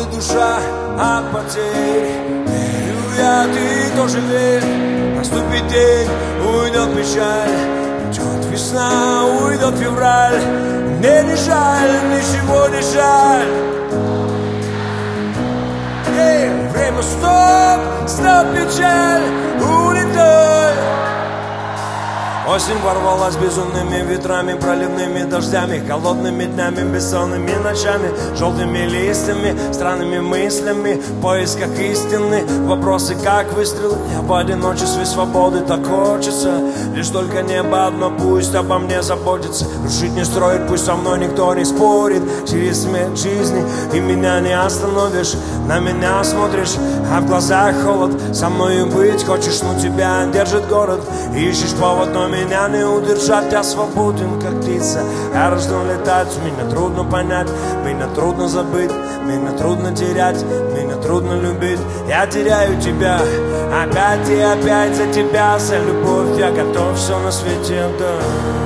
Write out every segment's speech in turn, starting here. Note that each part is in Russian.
душа от потерь. Верю я, ты тоже верь. Наступит день, уйдет печаль, придет весна, уйдет февраль. Мне не жаль, ничего не жаль. Время стоп, стоп, печаль, улетай. Осень ворвалась безумными ветрами, проливными дождями, холодными днями, бессонными ночами, желтыми листьями, странными мыслями, в поисках истины, вопросы как выстрелы. Я в одиночестве свободы так хочется, лишь только небо одно пусть обо мне заботится. Рушить не строить, пусть со мной никто не спорит. Через смерть жизни и меня не остановишь. На меня смотришь, а в глазах холод. Со мною быть хочешь, но тебя держит город. Ищешь повод, но меня не удержать. Я свободен, как птица, я рожден летать. Меня трудно понять, меня трудно забыть, меня трудно терять, меня трудно любить. Я теряю тебя опять и опять. За тебя, за любовь я готов все на свете отдать.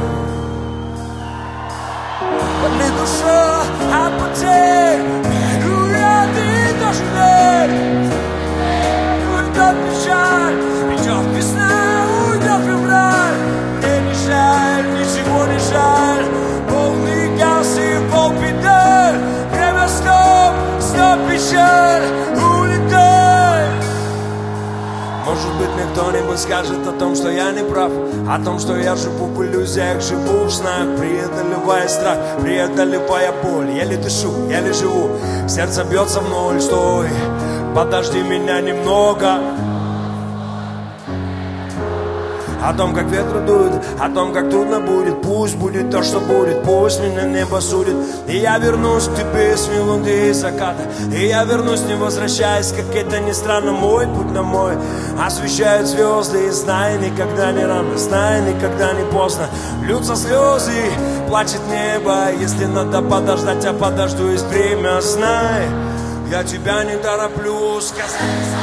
Болит душа от потерь. Верю я, ты тоже верь. Уйдет печаль, придет весна, уйдет февраль. Мне не жаль, ничего не жаль. Полный газ и полпедаль. Время стоп, стоп, печаль, улетай. Может быть, мне кто-нибудь скажет о том, что я не прав, о том, что я живу в иллюзиях, живу в снах, преодолевая страх, преодолевая боль. Еле дышу, еле живу, сердце бьется в ноль. Стой, подожди меня немного. О том, как ветру дует, о том, как трудно будет. Пусть будет то, что будет, пусть меня небо судит. И я вернусь к тебе с мелодией заката. И я вернусь, не возвращаясь, как это ни странно. Мой путь на мой освещают звезды. И знай, никогда не рано, знай, никогда не поздно. Льются слезы, плачет небо. Если надо подождать, я подожду, есть время. Знай, я тебя не тороплю сказать.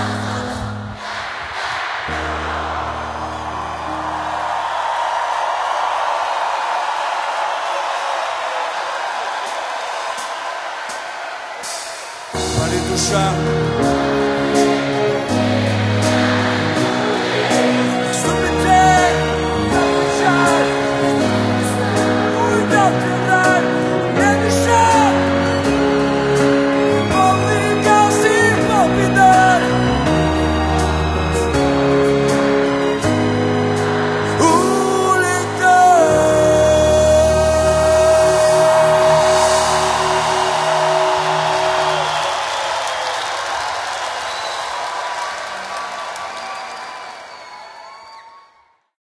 Душа. Наступит день, уйдет печаль, уйдет февраль. Мне не жаль,